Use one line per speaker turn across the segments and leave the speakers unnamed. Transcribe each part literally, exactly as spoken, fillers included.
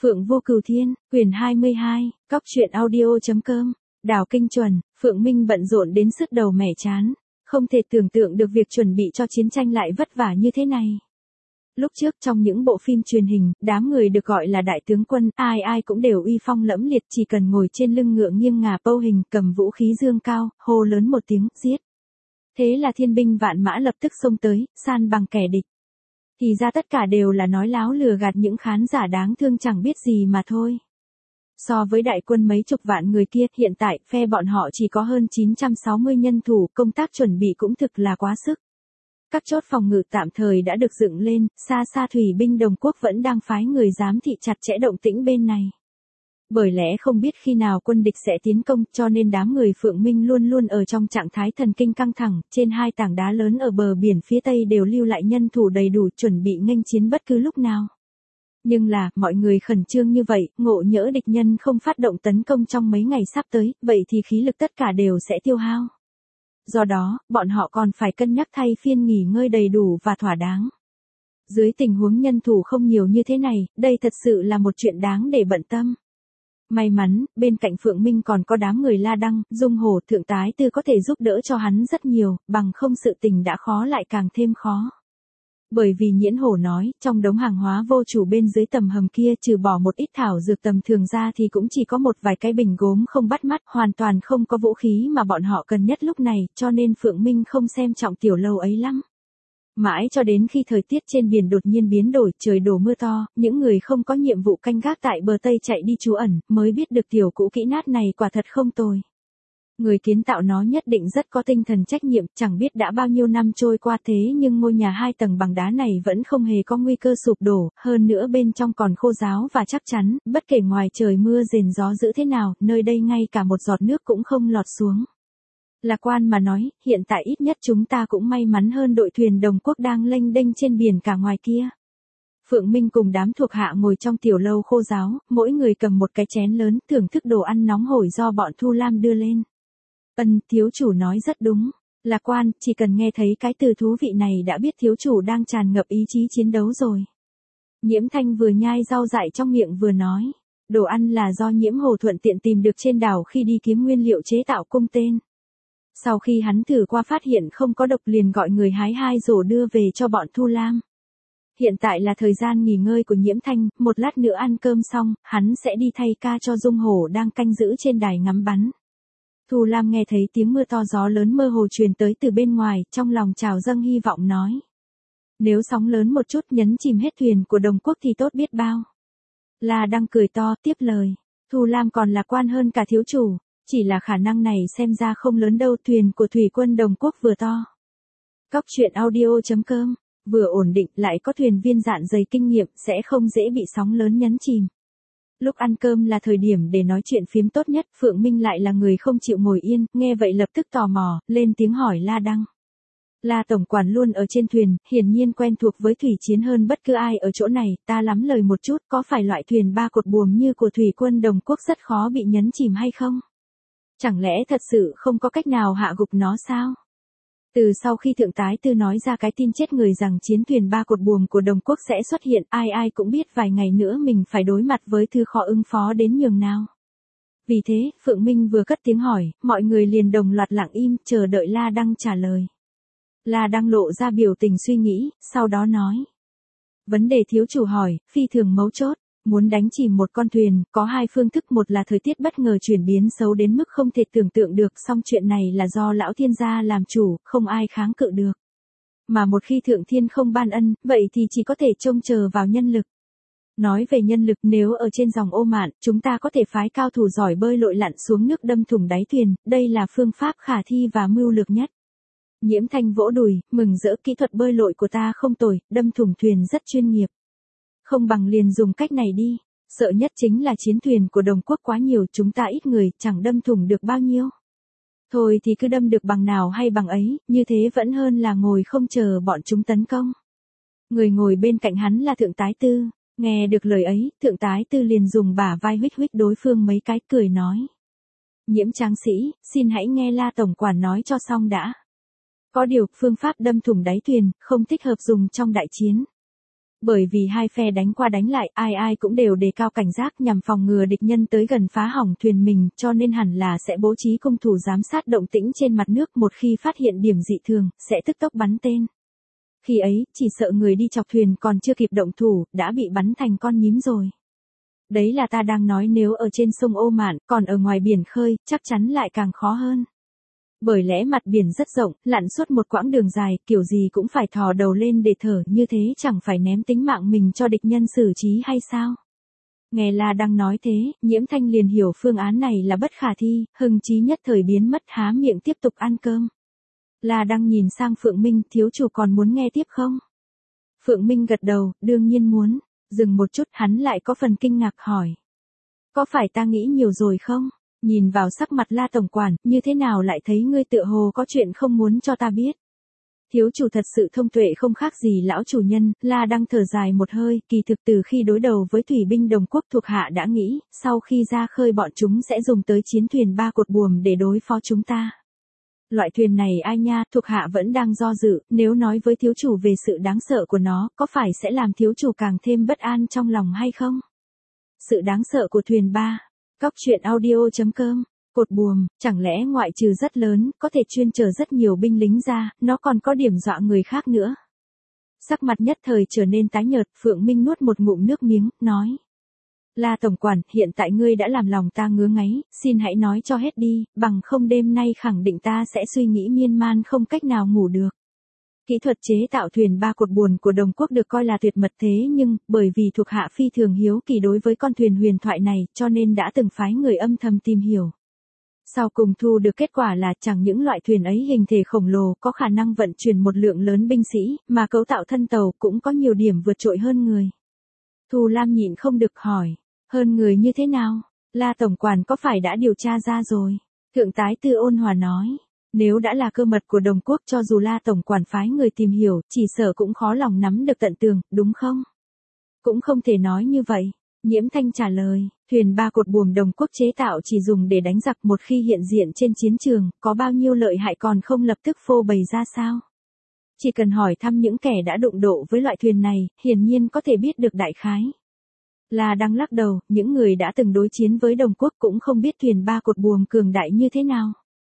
Phượng Vô Cửu Thiên, quyển hai mươi hai, cóc truyện audio.com, Đào Kinh Chuẩn, Phượng Minh bận rộn đến sứt đầu mẻ chán, không thể tưởng tượng được việc chuẩn bị cho chiến tranh lại vất vả như thế này. Lúc trước trong những bộ phim truyền hình, đám người được gọi là đại tướng quân, ai ai cũng đều uy phong lẫm liệt, chỉ cần ngồi trên lưng ngựa nghiêng ngả pâu hình, cầm vũ khí dương cao, hô lớn một tiếng, giết. Thế là thiên binh vạn mã lập tức xông tới, san bằng kẻ địch. Thì ra tất cả đều là nói láo lừa gạt những khán giả đáng thương chẳng biết gì mà thôi. So với đại quân mấy chục vạn người kia, hiện tại phe bọn họ chỉ có hơn chín trăm sáu mươi nhân thủ, công tác chuẩn bị cũng thực là quá sức. Các chốt phòng ngự tạm thời đã được dựng lên, xa xa thủy binh Đồng Quốc vẫn đang phái người giám thị chặt chẽ động tĩnh bên này. Bởi lẽ không biết khi nào quân địch sẽ tiến công, cho nên đám người Phượng Minh luôn luôn ở trong trạng thái thần kinh căng thẳng, trên hai tảng đá lớn ở bờ biển phía tây đều lưu lại nhân thủ đầy đủ chuẩn bị nghênh chiến bất cứ lúc nào. Nhưng là, mọi người khẩn trương như vậy, ngộ nhỡ địch nhân không phát động tấn công trong mấy ngày sắp tới, vậy thì khí lực tất cả đều sẽ tiêu hao. Do đó, bọn họ còn phải cân nhắc thay phiên nghỉ ngơi đầy đủ và thỏa đáng. Dưới tình huống nhân thủ không nhiều như thế này, đây thật sự là một chuyện đáng để bận tâm. May mắn, bên cạnh Phượng Minh còn có đám người La Đăng, Dung Hổ, Thượng Tái Tư có thể giúp đỡ cho hắn rất nhiều, bằng không sự tình đã khó lại càng thêm khó. Bởi vì Nhiễn Hổ nói, trong đống hàng hóa vô chủ bên dưới tầm hầm kia trừ bỏ một ít thảo dược tầm thường ra thì cũng chỉ có một vài cái bình gốm không bắt mắt, hoàn toàn không có vũ khí mà bọn họ cần nhất lúc này, cho nên Phượng Minh không xem trọng tiểu lâu ấy lắm. Mãi cho đến khi thời tiết trên biển đột nhiên biến đổi, trời đổ mưa to, những người không có nhiệm vụ canh gác tại bờ Tây chạy đi trú ẩn, mới biết được tiểu cũ kỹ nát này quả thật không tồi. Người kiến tạo nó nhất định rất có tinh thần trách nhiệm, chẳng biết đã bao nhiêu năm trôi qua thế nhưng ngôi nhà hai tầng bằng đá này vẫn không hề có nguy cơ sụp đổ, hơn nữa bên trong còn khô ráo và chắc chắn, bất kể ngoài trời mưa rền gió dữ thế nào, nơi đây ngay cả một giọt nước cũng không lọt xuống. Lạc Quan mà nói, hiện tại ít nhất chúng ta cũng may mắn hơn đội thuyền Đồng Quốc đang lênh đênh trên biển cả ngoài kia. Phượng Minh cùng đám thuộc hạ ngồi trong tiểu lâu khô ráo, mỗi người cầm một cái chén lớn, thưởng thức đồ ăn nóng hổi do bọn Thu Lam đưa lên. Ân, thiếu chủ nói rất đúng. Lạc Quan, chỉ cần nghe thấy cái từ thú vị này đã biết thiếu chủ đang tràn ngập ý chí chiến đấu rồi. Nhiễm Thanh vừa nhai rau dại trong miệng vừa nói. Đồ ăn là do Nhiễm Hồ thuận tiện tìm được trên đảo khi đi kiếm nguyên liệu chế tạo cung tên. Sau khi hắn thử qua phát hiện không có độc liền gọi người hái hai rổ đưa về cho bọn Thu Lam. Hiện tại là thời gian nghỉ ngơi của Nhiễm Thanh, một lát nữa ăn cơm xong, hắn sẽ đi thay ca cho Dung Hổ đang canh giữ trên đài ngắm bắn. Thu Lam nghe thấy tiếng mưa to gió lớn mơ hồ truyền tới từ bên ngoài, trong lòng trào dâng hy vọng nói. Nếu sóng lớn một chút nhấn chìm hết thuyền của Đồng Quốc thì tốt biết bao. La Đăng cười to, tiếp lời. Thu Lam còn lạc quan hơn cả thiếu chủ, chỉ là khả năng này xem ra không lớn đâu, thuyền của thủy quân Đồng Quốc vừa to. Cóc truyện audio.com, vừa ổn định lại có thuyền viên dạn dày kinh nghiệm sẽ không dễ bị sóng lớn nhấn chìm. Lúc ăn cơm là thời điểm để nói chuyện phiếm tốt nhất, Phượng Minh lại là người không chịu ngồi yên, nghe vậy lập tức tò mò, lên tiếng hỏi La Đăng. La tổng quản luôn ở trên thuyền, hiển nhiên quen thuộc với thủy chiến hơn bất cứ ai ở chỗ này, ta lắm lời một chút, có phải loại thuyền ba cột buồm như của thủy quân Đồng Quốc rất khó bị nhấn chìm hay không? Chẳng lẽ thật sự không có cách nào hạ gục nó sao? Từ sau khi Thượng Tái Tư nói ra cái tin chết người rằng chiến thuyền ba cột buồm của Đồng Quốc sẽ xuất hiện, ai ai cũng biết vài ngày nữa mình phải đối mặt với thứ khó ứng phó đến nhường nào. Vì thế, Phượng Minh vừa cất tiếng hỏi, mọi người liền đồng loạt lặng im, chờ đợi La Đăng trả lời. La Đăng lộ ra biểu tình suy nghĩ, sau đó nói. Vấn đề thiếu chủ hỏi, phi thường mấu chốt. Muốn đánh chìm một con thuyền, có hai phương thức, một là thời tiết bất ngờ chuyển biến xấu đến mức không thể tưởng tượng được, song chuyện này là do lão thiên gia làm chủ, không ai kháng cự được. Mà một khi thượng thiên không ban ân, vậy thì chỉ có thể trông chờ vào nhân lực. Nói về nhân lực, nếu ở trên dòng Ô Mạn, chúng ta có thể phái cao thủ giỏi bơi lội lặn xuống nước đâm thủng đáy thuyền, đây là phương pháp khả thi và mưu lược nhất. Nhiễm Thanh vỗ đùi, mừng rỡ, kỹ thuật bơi lội của ta không tồi, đâm thủng thuyền rất chuyên nghiệp. Không bằng liền dùng cách này đi, sợ nhất chính là chiến thuyền của Đồng Quốc quá nhiều, chúng ta ít người, chẳng đâm thủng được bao nhiêu. Thôi thì cứ đâm được bằng nào hay bằng ấy, như thế vẫn hơn là ngồi không chờ bọn chúng tấn công. Người ngồi bên cạnh hắn là Thượng Tái Tư, nghe được lời ấy, Thượng Tái Tư liền dùng bả vai huých huých đối phương mấy cái, cười nói. Nhiễm Tráng sĩ, xin hãy nghe La tổng quản nói cho xong đã. Có điều, phương pháp đâm thủng đáy thuyền, không thích hợp dùng trong đại chiến. Bởi vì hai phe đánh qua đánh lại, ai ai cũng đều đề cao cảnh giác nhằm phòng ngừa địch nhân tới gần phá hỏng thuyền mình, cho nên hẳn là sẽ bố trí cung thủ giám sát động tĩnh trên mặt nước, một khi phát hiện điểm dị thường, sẽ tức tốc bắn tên. Khi ấy, chỉ sợ người đi chọc thuyền còn chưa kịp động thủ, đã bị bắn thành con nhím rồi. Đấy là ta đang nói nếu ở trên sông Ô Mạn, còn ở ngoài biển khơi, chắc chắn lại càng khó hơn. Bởi lẽ mặt biển rất rộng, lặn suốt một quãng đường dài, kiểu gì cũng phải thò đầu lên để thở, như thế chẳng phải ném tính mạng mình cho địch nhân xử trí hay sao? Nghe La Đăng nói thế, Nhiễm Thanh liền hiểu phương án này là bất khả thi, hưng trí nhất thời biến mất, há miệng tiếp tục ăn cơm. La Đăng nhìn sang Phượng Minh, thiếu chủ còn muốn nghe tiếp không? Phượng Minh gật đầu, đương nhiên muốn. Dừng một chút, hắn lại có phần kinh ngạc hỏi. Có phải ta nghĩ nhiều rồi không? Nhìn vào sắc mặt La tổng quản, như thế nào lại thấy ngươi tựa hồ có chuyện không muốn cho ta biết? Thiếu chủ thật sự thông tuệ không khác gì lão chủ nhân. La Đăng thở dài một hơi, kỳ thực từ khi đối đầu với thủy binh đồng quốc thuộc hạ đã nghĩ, sau khi ra khơi bọn chúng sẽ dùng tới chiến thuyền ba cột buồm để đối phó chúng ta. Loại thuyền này ai nha, thuộc hạ vẫn đang do dự, nếu nói với thiếu chủ về sự đáng sợ của nó, có phải sẽ làm thiếu chủ càng thêm bất an trong lòng hay không? Sự đáng sợ của thuyền ba. Cóc truyện audio chấm com. Cột buồm, chẳng lẽ ngoại trừ rất lớn, có thể chuyên chở rất nhiều binh lính ra, nó còn có điểm dọa người khác nữa. Sắc mặt nhất thời trở nên tái nhợt, Phượng Minh nuốt một ngụm nước miếng, nói. La tổng quản, hiện tại ngươi đã làm lòng ta ngứa ngáy, xin hãy nói cho hết đi, bằng không đêm nay khẳng định ta sẽ suy nghĩ miên man không cách nào ngủ được. Kỹ thuật chế tạo thuyền ba cột buồm của Đồng Quốc được coi là tuyệt mật, thế nhưng, bởi vì thuộc hạ phi thường hiếu kỳ đối với con thuyền huyền thoại này, cho nên đã từng phái người âm thầm tìm hiểu. Sau cùng thu được kết quả là chẳng những loại thuyền ấy hình thể khổng lồ có khả năng vận chuyển một lượng lớn binh sĩ, mà cấu tạo thân tàu cũng có nhiều điểm vượt trội hơn người. Thu Lam nhịn không được hỏi. Hơn người như thế nào? La tổng quản có phải đã điều tra ra rồi? Thượng tái tư ôn hòa nói. Nếu đã là cơ mật của Đồng Quốc, cho dù La tổng quản phái người tìm hiểu, chỉ sợ cũng khó lòng nắm được tận tường, đúng không? Cũng không thể nói như vậy. Nhiễm Thanh trả lời, thuyền ba cột buồm Đồng Quốc chế tạo chỉ dùng để đánh giặc, một khi hiện diện trên chiến trường, có bao nhiêu lợi hại còn không lập tức phô bày ra sao? Chỉ cần hỏi thăm những kẻ đã đụng độ với loại thuyền này, hiển nhiên có thể biết được đại khái. La Đăng lắc đầu, những người đã từng đối chiến với Đồng Quốc cũng không biết thuyền ba cột buồm cường đại như thế nào.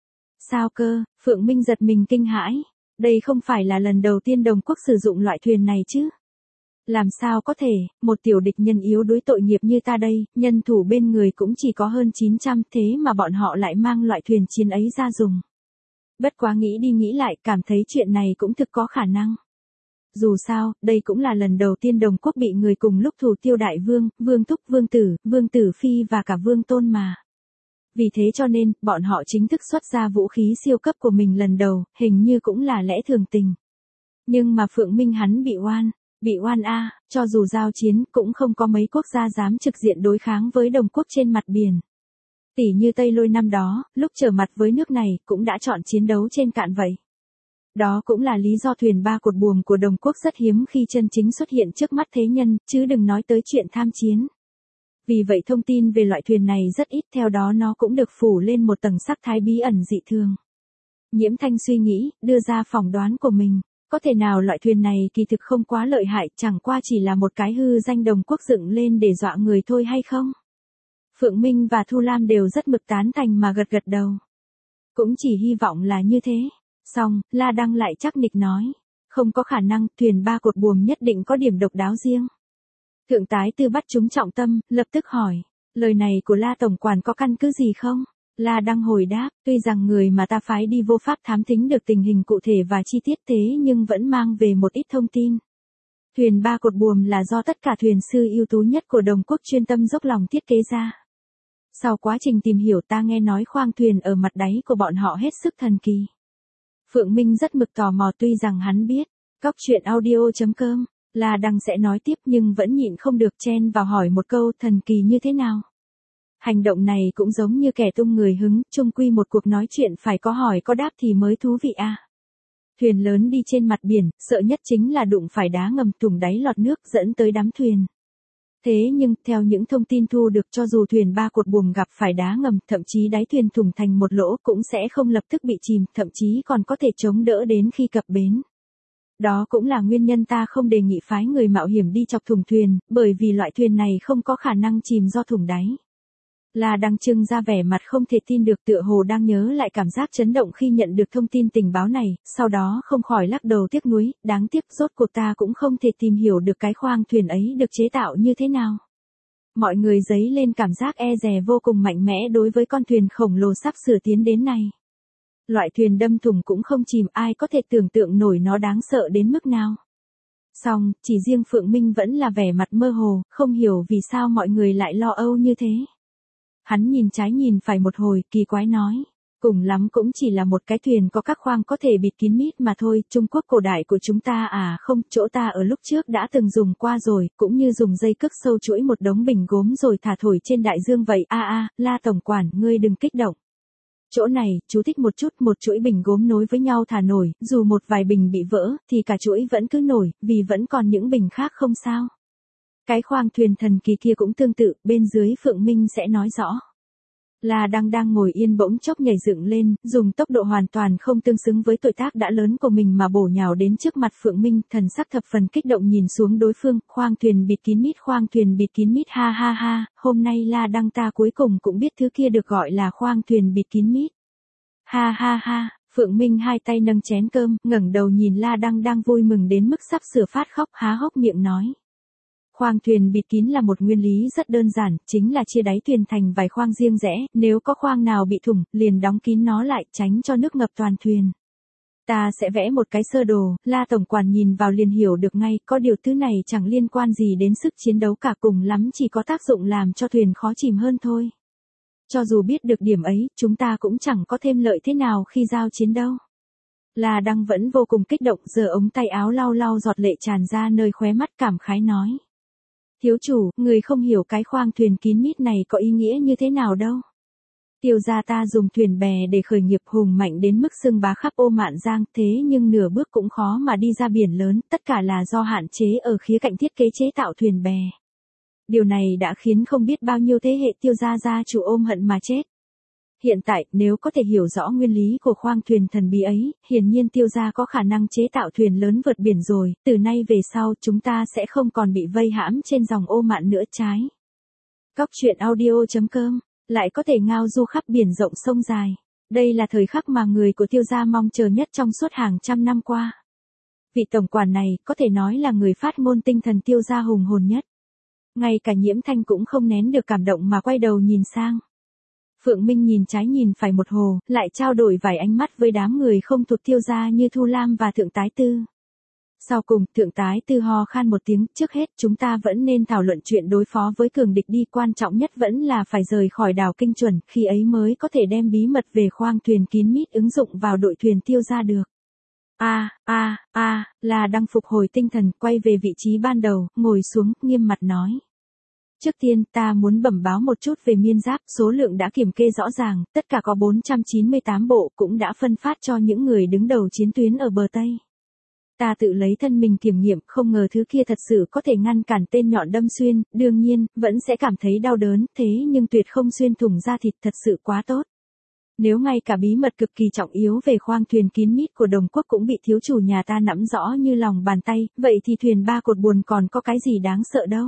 Sao cơ? Phượng Minh giật mình kinh hãi. Đây không phải là lần đầu tiên Đồng Quốc sử dụng loại thuyền này chứ? Làm sao có thể, một tiểu địch nhân yếu đuối tội nghiệp như ta đây, nhân thủ bên người cũng chỉ có hơn chín trăm, thế mà bọn họ lại mang loại thuyền chiến ấy ra dùng. Bất quá nghĩ đi nghĩ lại, cảm thấy chuyện này cũng thực có khả năng. Dù sao, đây cũng là lần đầu tiên Đồng Quốc bị người cùng lúc thủ tiêu đại vương, vương thúc, vương tử, vương tử phi và cả vương tôn mà. Vì thế cho nên, bọn họ chính thức xuất ra vũ khí siêu cấp của mình lần đầu, hình như cũng là lẽ thường tình. Nhưng mà Phượng Minh hắn bị oan, bị oan a, cho dù giao chiến cũng không có mấy quốc gia dám trực diện đối kháng với Đồng Quốc trên mặt biển. Tỷ như Tây Lôi năm đó, lúc trở mặt với nước này, cũng đã chọn chiến đấu trên cạn vậy. Đó cũng là lý do thuyền ba cột buồm của Đồng Quốc rất hiếm khi chân chính xuất hiện trước mắt thế nhân, chứ đừng nói tới chuyện tham chiến. Vì vậy thông tin về loại thuyền này rất ít, theo đó nó cũng được phủ lên một tầng sắc thái bí ẩn dị thường. Nhiễm Thanh suy nghĩ, đưa ra phỏng đoán của mình, có thể nào loại thuyền này kỳ thực không quá lợi hại, chẳng qua chỉ là một cái hư danh Đồng Quốc dựng lên để dọa người thôi hay không? Phượng Minh và Thu Lam đều rất mực tán thành mà gật gật đầu. Cũng chỉ hy vọng là như thế. Xong, La Đăng lại chắc nịch nói. Không có khả năng, thuyền ba cột buồm nhất định có điểm độc đáo riêng. Thượng tái tư bắt chúng trọng tâm, lập tức hỏi. Lời này của La tổng quản có căn cứ gì không? La Đăng hồi đáp, tuy rằng người mà ta phái đi vô pháp thám thính được tình hình cụ thể và chi tiết thế nhưng vẫn mang về một ít thông tin. Thuyền ba cột buồm là do tất cả thuyền sư ưu tú nhất của Đồng Quốc chuyên tâm dốc lòng thiết kế ra. Sau quá trình tìm hiểu ta nghe nói khoang thuyền ở mặt đáy của bọn họ hết sức thần kỳ. Phượng Minh rất mực tò mò, tuy rằng hắn biết, cóc truyện audio chấm com, La Đăng sẽ nói tiếp nhưng vẫn nhịn không được chen vào hỏi một câu, thần kỳ như thế nào. Hành động này cũng giống như kẻ tung người hứng, chung quy một cuộc nói chuyện phải có hỏi có đáp thì mới thú vị à. Thuyền lớn đi trên mặt biển, sợ nhất chính là đụng phải đá ngầm thủng đáy lọt nước dẫn tới đắm thuyền. Thế nhưng, theo những thông tin thu được, cho dù thuyền ba cột buồm gặp phải đá ngầm, thậm chí đáy thuyền thủng thành một lỗ cũng sẽ không lập tức bị chìm, thậm chí còn có thể chống đỡ đến khi cập bến. Đó cũng là nguyên nhân ta không đề nghị phái người mạo hiểm đi chọc thủng thuyền, bởi vì loại thuyền này không có khả năng chìm do thủng đáy. La Đăng trưng ra vẻ mặt không thể tin được, tựa hồ đang nhớ lại cảm giác chấn động khi nhận được thông tin tình báo này, sau đó không khỏi lắc đầu tiếc nuối, đáng tiếc rốt cuộc ta cũng không thể tìm hiểu được cái khoang thuyền ấy được chế tạo như thế nào. Mọi người dấy lên cảm giác e dè vô cùng mạnh mẽ đối với con thuyền khổng lồ sắp sửa tiến đến này. Loại thuyền đâm thủng cũng không chìm, ai có thể tưởng tượng nổi nó đáng sợ đến mức nào. Song, chỉ riêng Phượng Minh vẫn là vẻ mặt mơ hồ, không hiểu vì sao mọi người lại lo âu như thế. Hắn nhìn trái nhìn phải một hồi, kỳ quái nói. Cùng lắm cũng chỉ là một cái thuyền có các khoang có thể bịt kín mít mà thôi, Trung Quốc cổ đại của chúng ta à không, chỗ ta ở lúc trước đã từng dùng qua rồi, cũng như dùng dây cước sâu chuỗi một đống bình gốm rồi thả thổi trên đại dương vậy. A a, La tổng quản, ngươi đừng kích động. Chỗ này, chú thích một chút, một chuỗi bình gốm nối với nhau thả nổi, dù một vài bình bị vỡ, thì cả chuỗi vẫn cứ nổi, vì vẫn còn những bình khác không sao. Cái khoang thuyền thần kỳ kia cũng tương tự, bên dưới Phượng Minh sẽ nói rõ. La Đăng đang ngồi yên bỗng chốc nhảy dựng lên, dùng tốc độ hoàn toàn không tương xứng với tuổi tác đã lớn của mình mà bổ nhào đến trước mặt Phượng Minh, thần sắc thập phần kích động nhìn xuống đối phương, khoang thuyền bịt kín mít, khoang thuyền bịt kín mít, ha ha ha, hôm nay La Đăng ta cuối cùng cũng biết thứ kia được gọi là khoang thuyền bịt kín mít. Ha ha ha, Phượng Minh hai tay nâng chén cơm, ngẩng đầu nhìn La Đăng đang vui mừng đến mức sắp sửa phát khóc, há hốc miệng nói. Khoang thuyền bịt kín là một nguyên lý rất đơn giản, chính là chia đáy thuyền thành vài khoang riêng rẽ, nếu có khoang nào bị thủng, liền đóng kín nó lại, tránh cho nước ngập toàn thuyền. Ta sẽ vẽ một cái sơ đồ, La tổng quản nhìn vào liền hiểu được ngay, có điều thứ này chẳng liên quan gì đến sức chiến đấu cả, cùng lắm chỉ có tác dụng làm cho thuyền khó chìm hơn thôi. Cho dù biết được điểm ấy, chúng ta cũng chẳng có thêm lợi thế nào khi giao chiến đâu. La Đăng vẫn vô cùng kích động, giơ ống tay áo lau lau giọt lệ tràn ra nơi khóe mắt, cảm khái nói. Thiếu chủ, người không hiểu cái khoang thuyền kín mít này có ý nghĩa như thế nào đâu. Tiêu gia ta dùng thuyền bè để khởi nghiệp hùng mạnh đến mức xưng bá khắp Ô Mạn Giang, thế nhưng nửa bước cũng khó mà đi ra biển lớn, tất cả là do hạn chế ở khía cạnh thiết kế chế tạo thuyền bè. Điều này đã khiến không biết bao nhiêu thế hệ Tiêu gia gia chủ ôm hận mà chết. Hiện tại, nếu có thể hiểu rõ nguyên lý của khoang thuyền thần bí ấy, hiển nhiên Tiêu gia có khả năng chế tạo thuyền lớn vượt biển rồi, từ nay về sau chúng ta sẽ không còn bị vây hãm trên dòng Ô Mạn nữa trái. Cóc truyện audio chấm com, lại có thể ngao du khắp biển rộng sông dài. Đây là thời khắc mà người của Tiêu gia mong chờ nhất trong suốt hàng trăm năm qua. Vị tổng quản này, có thể nói là người phát ngôn tinh thần Tiêu gia hùng hồn nhất. Ngay cả Nhiễm Thanh cũng không nén được cảm động mà quay đầu nhìn sang. Phượng Minh nhìn trái nhìn phải một hồ, lại trao đổi vài ánh mắt với đám người không thuộc Tiêu gia như Thu Lam và Thượng Tái Tư. Sau cùng, Thượng Tái Tư ho khan một tiếng, trước hết chúng ta vẫn nên thảo luận chuyện đối phó với cường địch đi, quan trọng nhất vẫn là phải rời khỏi đảo Kinh Chuẩn, khi ấy mới có thể đem bí mật về khoang thuyền kín mít ứng dụng vào đội thuyền Tiêu gia được. A, a, a, là đang phục hồi tinh thần, quay về vị trí ban đầu, ngồi xuống, nghiêm mặt nói. Trước tiên, ta muốn bẩm báo một chút về miên giáp, số lượng đã kiểm kê rõ ràng, tất cả có bốn trăm chín mươi tám bộ, cũng đã phân phát cho những người đứng đầu chiến tuyến ở bờ Tây. Ta tự lấy thân mình kiểm nghiệm, không ngờ thứ kia thật sự có thể ngăn cản tên nhọn đâm xuyên, đương nhiên, vẫn sẽ cảm thấy đau đớn, thế nhưng tuyệt không xuyên thủng da thịt, thật sự quá tốt. Nếu ngay cả bí mật cực kỳ trọng yếu về khoang thuyền kín mít của Đồng Quốc cũng bị thiếu chủ nhà ta nắm rõ như lòng bàn tay, vậy thì thuyền ba cột buồm còn có cái gì đáng sợ đâu.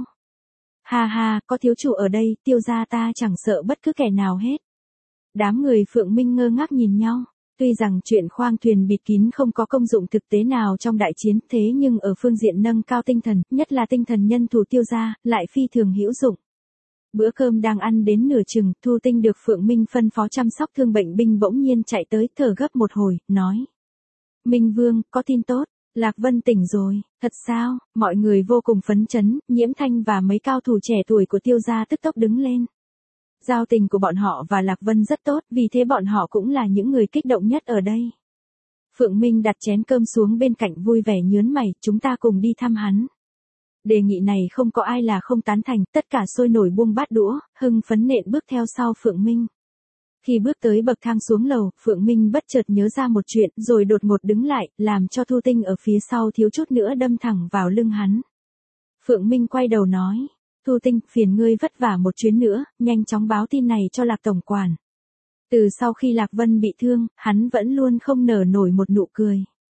Ha ha, có thiếu chủ ở đây, Tiêu gia ta chẳng sợ bất cứ kẻ nào hết. Đám người Phượng Minh ngơ ngác nhìn nhau. Tuy rằng chuyện khoang thuyền bịt kín không có công dụng thực tế nào trong đại chiến, thế nhưng ở phương diện nâng cao tinh thần, nhất là tinh thần nhân thủ Tiêu gia, lại phi thường hữu dụng. Bữa cơm đang ăn đến nửa chừng, Thu Tinh được Phượng Minh phân phó chăm sóc thương bệnh binh bỗng nhiên chạy tới, thở gấp một hồi, nói. Minh Vương, có tin tốt, Lạc Vân tỉnh rồi, thật sao? Mọi người vô cùng phấn chấn, Nhiễm Thanh và mấy cao thủ trẻ tuổi của Tiêu gia tức tốc đứng lên. Giao tình của bọn họ và Lạc Vân rất tốt, vì thế bọn họ cũng là những người kích động nhất ở đây. Phượng Minh đặt chén cơm xuống bên cạnh vui vẻ nhớn mày, chúng ta cùng đi thăm hắn. Đề nghị này không có ai là không tán thành, tất cả sôi nổi buông bát đũa, hưng phấn nện bước theo sau Phượng Minh. Khi bước tới bậc thang xuống lầu, Phượng Minh bất chợt nhớ ra một chuyện, rồi đột ngột đứng lại, làm cho Thu Tinh ở phía sau thiếu chút nữa đâm thẳng vào lưng hắn. Phượng Minh quay đầu nói, Thu Tinh, phiền ngươi vất vả một chuyến nữa, nhanh chóng báo tin này cho Lạc tổng quản. Từ sau khi Lạc Vân bị thương, hắn vẫn luôn không nở nổi một nụ cười.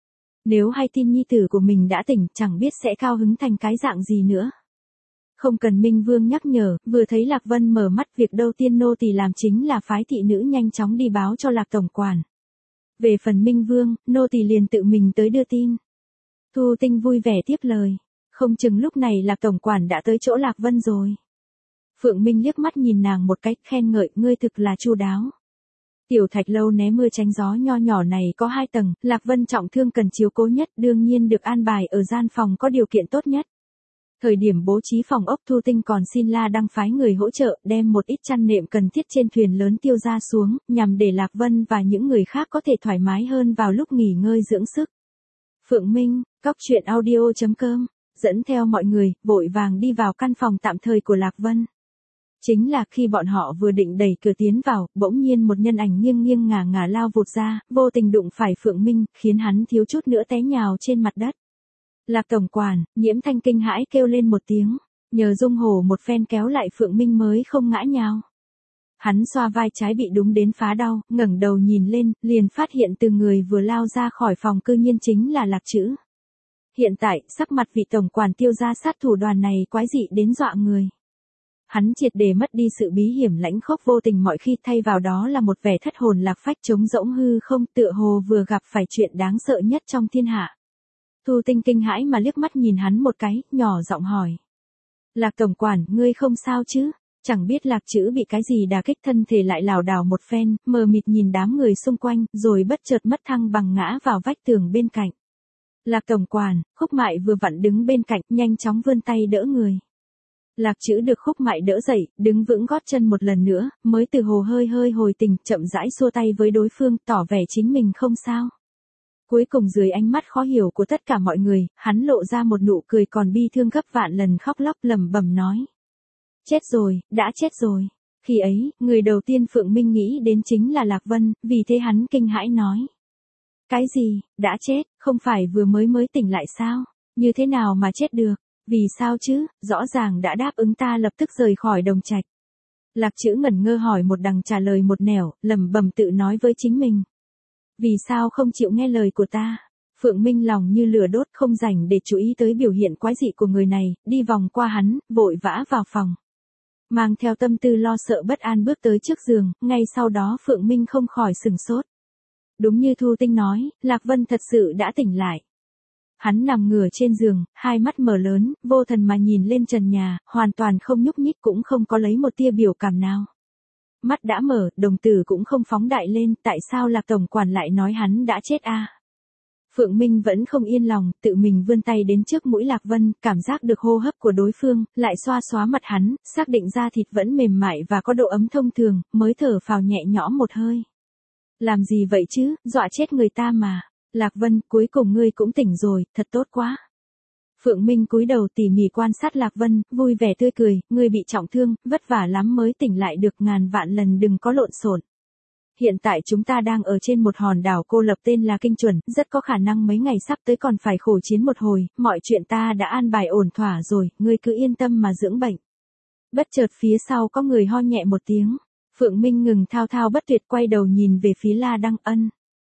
Nếu hay tin nhi tử của mình đã tỉnh, chẳng biết sẽ cao hứng thành cái dạng gì nữa. Không cần Minh Vương nhắc nhở, vừa thấy Lạc Vân mở mắt, việc đầu tiên nô tỳ làm chính là phái thị nữ nhanh chóng đi báo cho Lạc tổng quản. Về phần Minh Vương, nô tỳ liền tự mình tới đưa tin. Thu Tinh vui vẻ tiếp lời. Không chừng lúc này Lạc tổng quản đã tới chỗ Lạc Vân rồi. Phượng Minh liếc mắt nhìn nàng một cách, khen ngợi, ngươi thực là chu đáo. Tiểu thạch lâu né mưa tránh gió nho nhỏ này có hai tầng, Lạc Vân trọng thương cần chiếu cố nhất, đương nhiên được an bài ở gian phòng có điều kiện tốt nhất. Thời điểm bố trí phòng ốc, Thu Tinh còn xin La Đăng phái người hỗ trợ, đem một ít chăn nệm cần thiết trên thuyền lớn tiêu ra xuống, nhằm để Lạc Vân và những người khác có thể thoải mái hơn vào lúc nghỉ ngơi dưỡng sức. Phượng Minh, cóc truyện audio chấm com, dẫn theo mọi người, vội vàng đi vào căn phòng tạm thời của Lạc Vân. Chính là khi bọn họ vừa định đẩy cửa tiến vào, bỗng nhiên một nhân ảnh nghiêng nghiêng ngả ngả lao vụt ra, vô tình đụng phải Phượng Minh, khiến hắn thiếu chút nữa té nhào trên mặt đất. Lạc tổng quản, Nhiễm Thanh kinh hãi kêu lên một tiếng, nhờ Dung Hổ một phen kéo lại Phượng Minh mới không ngã nhào. Hắn xoa vai trái bị đúng đến phá đau, ngẩng đầu nhìn lên, liền phát hiện từ người vừa lao ra khỏi phòng cư nhiên chính là Lạc Trữ. Hiện tại, sắc mặt vị tổng quản tiêu gia sát thủ đoàn này quái dị đến dọa người. Hắn triệt để mất đi sự bí hiểm lãnh khốc vô tình mọi khi, thay vào đó là một vẻ thất hồn lạc phách trống rỗng hư không, tựa hồ vừa gặp phải chuyện đáng sợ nhất trong thiên hạ. Thu Tinh kinh hãi mà liếc mắt nhìn hắn một cái, nhỏ giọng hỏi. Lạc tổng quản, ngươi không sao chứ? Chẳng biết Lạc Trữ bị cái gì đả kích, thân thể lại lảo đảo một phen, mờ mịt nhìn đám người xung quanh, rồi bất chợt mất thăng bằng ngã vào vách tường bên cạnh. Lạc tổng quản, Khúc Mại vừa vặn đứng bên cạnh, nhanh chóng vươn tay đỡ người. Lạc Trữ được Khúc Mại đỡ dậy, đứng vững gót chân một lần nữa, mới từ hồ hơi hơi hồi tình, chậm rãi xua tay với đối phương, tỏ vẻ chính mình không sao. Cuối cùng dưới ánh mắt khó hiểu của tất cả mọi người, hắn lộ ra một nụ cười còn bi thương gấp vạn lần, khóc lóc lẩm bẩm nói. Chết rồi, đã chết rồi. Khi ấy, người đầu tiên Phượng Minh nghĩ đến chính là Lạc Vân, vì thế hắn kinh hãi nói. Cái gì, đã chết, không phải vừa mới mới tỉnh lại sao? Như thế nào mà chết được? Vì sao chứ, rõ ràng đã đáp ứng ta lập tức rời khỏi Đồng Trạch. Lạc Trữ ngẩn ngơ hỏi một đằng trả lời một nẻo, lẩm bẩm tự nói với chính mình. Vì sao không chịu nghe lời của ta? Phượng Minh lòng như lửa đốt, không rảnh để chú ý tới biểu hiện quái dị của người này, đi vòng qua hắn, vội vã vào phòng. Mang theo tâm tư lo sợ bất an bước tới trước giường, ngay sau đó Phượng Minh không khỏi sửng sốt. Đúng như Thu Tinh nói, Lạc Vân thật sự đã tỉnh lại. Hắn nằm ngửa trên giường, hai mắt mở lớn, vô thần mà nhìn lên trần nhà, hoàn toàn không nhúc nhích, cũng không có lấy một tia biểu cảm nào. Mắt đã mở, đồng tử cũng không phóng đại lên, tại sao Lạc tổng quản lại nói hắn đã chết a? À? Phượng Minh vẫn không yên lòng, tự mình vươn tay đến trước mũi Lạc Vân, cảm giác được hô hấp của đối phương, lại xoa xóa mặt hắn, xác định da thịt vẫn mềm mại và có độ ấm thông thường, mới thở phào nhẹ nhõm một hơi. Làm gì vậy chứ, dọa chết người ta mà. Lạc Vân, cuối cùng ngươi cũng tỉnh rồi, thật tốt quá. Phượng Minh cúi đầu tỉ mỉ quan sát Lạc Vân, vui vẻ tươi cười, ngươi bị trọng thương, vất vả lắm mới tỉnh lại được, ngàn vạn lần đừng có lộn xộn. Hiện tại chúng ta đang ở trên một hòn đảo cô lập tên là Kinh Chuẩn, rất có khả năng mấy ngày sắp tới còn phải khổ chiến một hồi, mọi chuyện ta đã an bài ổn thỏa rồi, ngươi cứ yên tâm mà dưỡng bệnh. Bất chợt phía sau có người ho nhẹ một tiếng, Phượng Minh ngừng thao thao bất tuyệt, quay đầu nhìn về phía La Đăng Ân.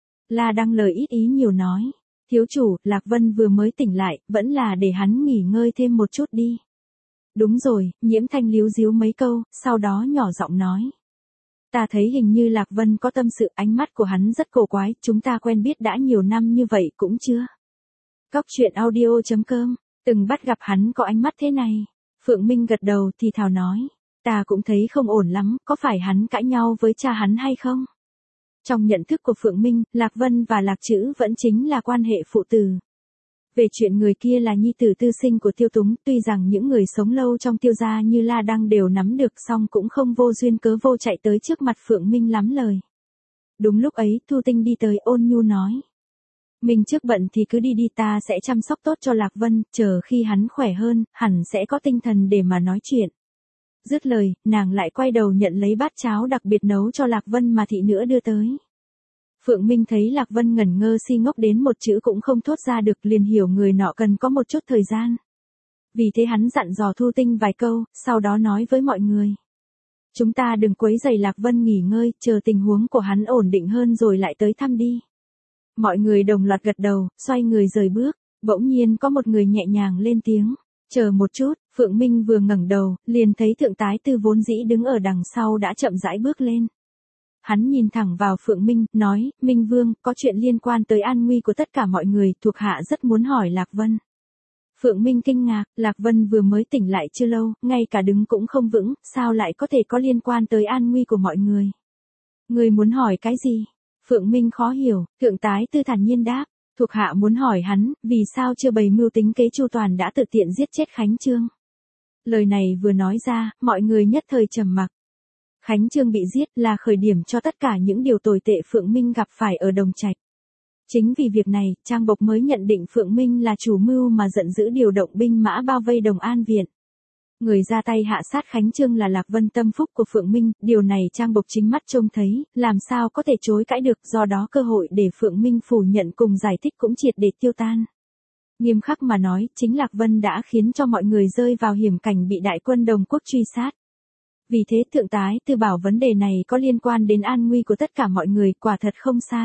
La Đăng lời ít ý nhiều nói, thiếu chủ, Lạc Vân vừa mới tỉnh lại, vẫn là để hắn nghỉ ngơi thêm một chút đi. Đúng rồi, Nhiễm Thanh líu díu mấy câu, sau đó nhỏ giọng nói. Ta thấy hình như Lạc Vân có tâm sự, ánh mắt của hắn rất cổ quái, chúng ta quen biết đã nhiều năm như vậy cũng chưa. Cóc truyện audio chấm com, từng bắt gặp hắn có ánh mắt thế này. Phượng Minh gật đầu thì thào nói, ta cũng thấy không ổn lắm, có phải hắn cãi nhau với cha hắn hay không? Trong nhận thức của Phượng Minh, Lạc Vân và Lạc Trữ vẫn chính là quan hệ phụ tử. Về chuyện người kia là nhi tử tư sinh của Tiêu Túng, tuy rằng những người sống lâu trong Tiêu gia như La Đăng đều nắm được, song cũng không vô duyên cớ vô chạy tới trước mặt Phượng Minh lắm lời. Đúng lúc ấy, Thu Tinh đi tới, ôn nhu nói. Mình trước bận thì cứ đi đi, ta sẽ chăm sóc tốt cho Lạc Vân, chờ khi hắn khỏe hơn, hẳn sẽ có tinh thần để mà nói chuyện. Dứt lời, nàng lại quay đầu nhận lấy bát cháo đặc biệt nấu cho Lạc Vân mà thị nữ đưa tới. Phượng Minh thấy Lạc Vân ngẩn ngơ si ngốc đến một chữ cũng không thốt ra được, liền hiểu người nọ cần có một chút thời gian. Vì thế hắn dặn dò Thu Tinh vài câu, sau đó nói với mọi người. Chúng ta đừng quấy rầy Lạc Vân nghỉ ngơi, chờ tình huống của hắn ổn định hơn rồi lại tới thăm đi. Mọi người đồng loạt gật đầu, xoay người rời bước. Bỗng nhiên có một người nhẹ nhàng lên tiếng. Chờ một chút, Phượng Minh vừa ngẩng đầu, liền thấy thượng tái tư vốn dĩ đứng ở đằng sau đã chậm rãi bước lên. Hắn nhìn thẳng vào Phượng Minh, nói, Minh Vương, có chuyện liên quan tới an nguy của tất cả mọi người, thuộc hạ rất muốn hỏi Lạc Vân. Phượng Minh kinh ngạc, Lạc Vân vừa mới tỉnh lại chưa lâu, ngay cả đứng cũng không vững, sao lại có thể có liên quan tới an nguy của mọi người? Người muốn hỏi cái gì? Phượng Minh khó hiểu, thượng tái tư thản nhiên đáp, thuộc hạ muốn hỏi hắn, vì sao chưa bày mưu tính kế chu toàn đã tự tiện giết chết Khánh Chương. Lời này vừa nói ra, mọi người nhất thời trầm mặc. Khánh Chương bị giết là khởi điểm cho tất cả những điều tồi tệ Phượng Minh gặp phải ở Đồng Trạch. Chính vì việc này, Trang Bộc mới nhận định Phượng Minh là chủ mưu mà giận dữ điều động binh mã bao vây Đồng An Viện. Người ra tay hạ sát Khánh Chương là Lạc Vân tâm phúc của Phượng Minh, điều này Trang Bộc chính mắt trông thấy, làm sao có thể chối cãi được, do đó cơ hội để Phượng Minh phủ nhận cùng giải thích cũng triệt để tiêu tan. Nghiêm khắc mà nói, chính Lạc Vân đã khiến cho mọi người rơi vào hiểm cảnh bị đại quân Đồng Quốc truy sát. Vì thế thượng tái tư bảo vấn đề này có liên quan đến an nguy của tất cả mọi người, quả thật không sai.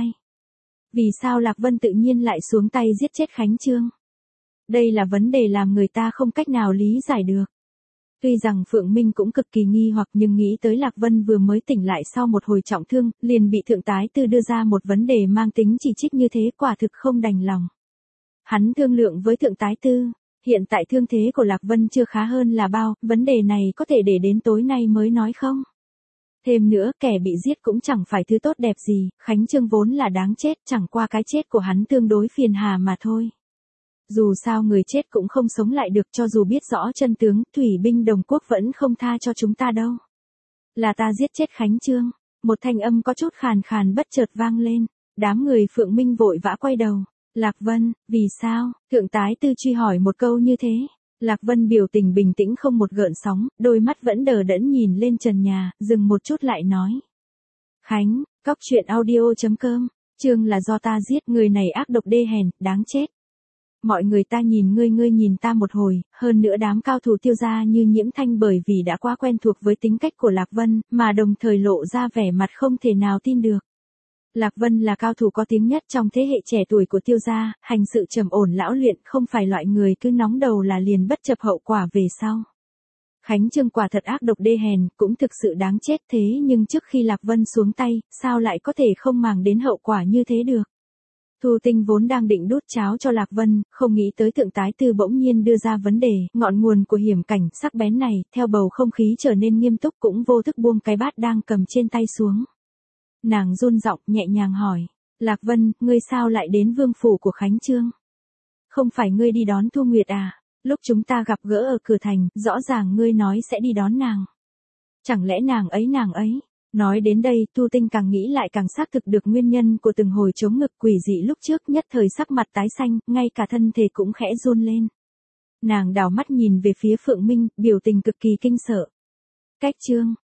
Vì sao Lạc Vân tự nhiên lại xuống tay giết chết Khánh Chương? Đây là vấn đề làm người ta không cách nào lý giải được. Tuy rằng Phượng Minh cũng cực kỳ nghi hoặc nhưng nghĩ tới Lạc Vân vừa mới tỉnh lại sau một hồi trọng thương, liền bị thượng tái tư đưa ra một vấn đề mang tính chỉ trích như thế, quả thực không đành lòng. Hắn thương lượng với thượng tái tư, hiện tại thương thế của Lạc Vân chưa khá hơn là bao, vấn đề này có thể để đến tối nay mới nói không? Thêm nữa, kẻ bị giết cũng chẳng phải thứ tốt đẹp gì, Khánh Chương vốn là đáng chết, chẳng qua cái chết của hắn tương đối phiền hà mà thôi. Dù sao người chết cũng không sống lại được, cho dù biết rõ chân tướng, thủy binh Đồng Quốc vẫn không tha cho chúng ta đâu. Là ta giết chết Khánh Chương. Một thanh âm có chút khàn khàn bất chợt vang lên. Đám người Phượng Minh vội vã quay đầu. Lạc Vân, vì sao? Thượng tái tư truy hỏi một câu như thế. Lạc Vân biểu tình bình tĩnh không một gợn sóng, đôi mắt vẫn đờ đẫn nhìn lên trần nhà, dừng một chút lại nói. Khánh, cóc truyện audio chấm com, Chương là do ta giết, người này ác độc đê hèn, đáng chết. Mọi người ta nhìn ngươi ngươi nhìn ta một hồi, hơn nữa đám cao thủ Tiêu gia như Nhiễm Thanh bởi vì đã quá quen thuộc với tính cách của Lạc Vân, mà đồng thời lộ ra vẻ mặt không thể nào tin được. Lạc Vân là cao thủ có tiếng nhất trong thế hệ trẻ tuổi của Tiêu gia, hành sự trầm ổn lão luyện, không phải loại người cứ nóng đầu là liền bất chấp hậu quả về sau. Khánh Chương quả thật ác độc đê hèn, cũng thực sự đáng chết, thế nhưng trước khi Lạc Vân xuống tay, sao lại có thể không màng đến hậu quả như thế được? Thu Tinh vốn đang định đút cháo cho Lạc Vân, không nghĩ tới thượng tái tư bỗng nhiên đưa ra vấn đề, ngọn nguồn của hiểm cảnh sắc bén này, theo bầu không khí trở nên nghiêm túc cũng vô thức buông cái bát đang cầm trên tay xuống. Nàng run giọng nhẹ nhàng hỏi, Lạc Vân, ngươi sao lại đến vương phủ của Khánh Chương? Không phải ngươi đi đón Thu Nguyệt à? Lúc chúng ta gặp gỡ ở cửa thành, rõ ràng ngươi nói sẽ đi đón nàng. Chẳng lẽ nàng ấy nàng ấy? Nói đến đây, Thu Tinh càng nghĩ lại càng xác thực được nguyên nhân của từng hồi chống ngực quỷ dị lúc trước, nhất thời sắc mặt tái xanh, ngay cả thân thể cũng khẽ run lên. Nàng đảo mắt nhìn về phía Phượng Minh, biểu tình cực kỳ kinh sợ. Cách Chương,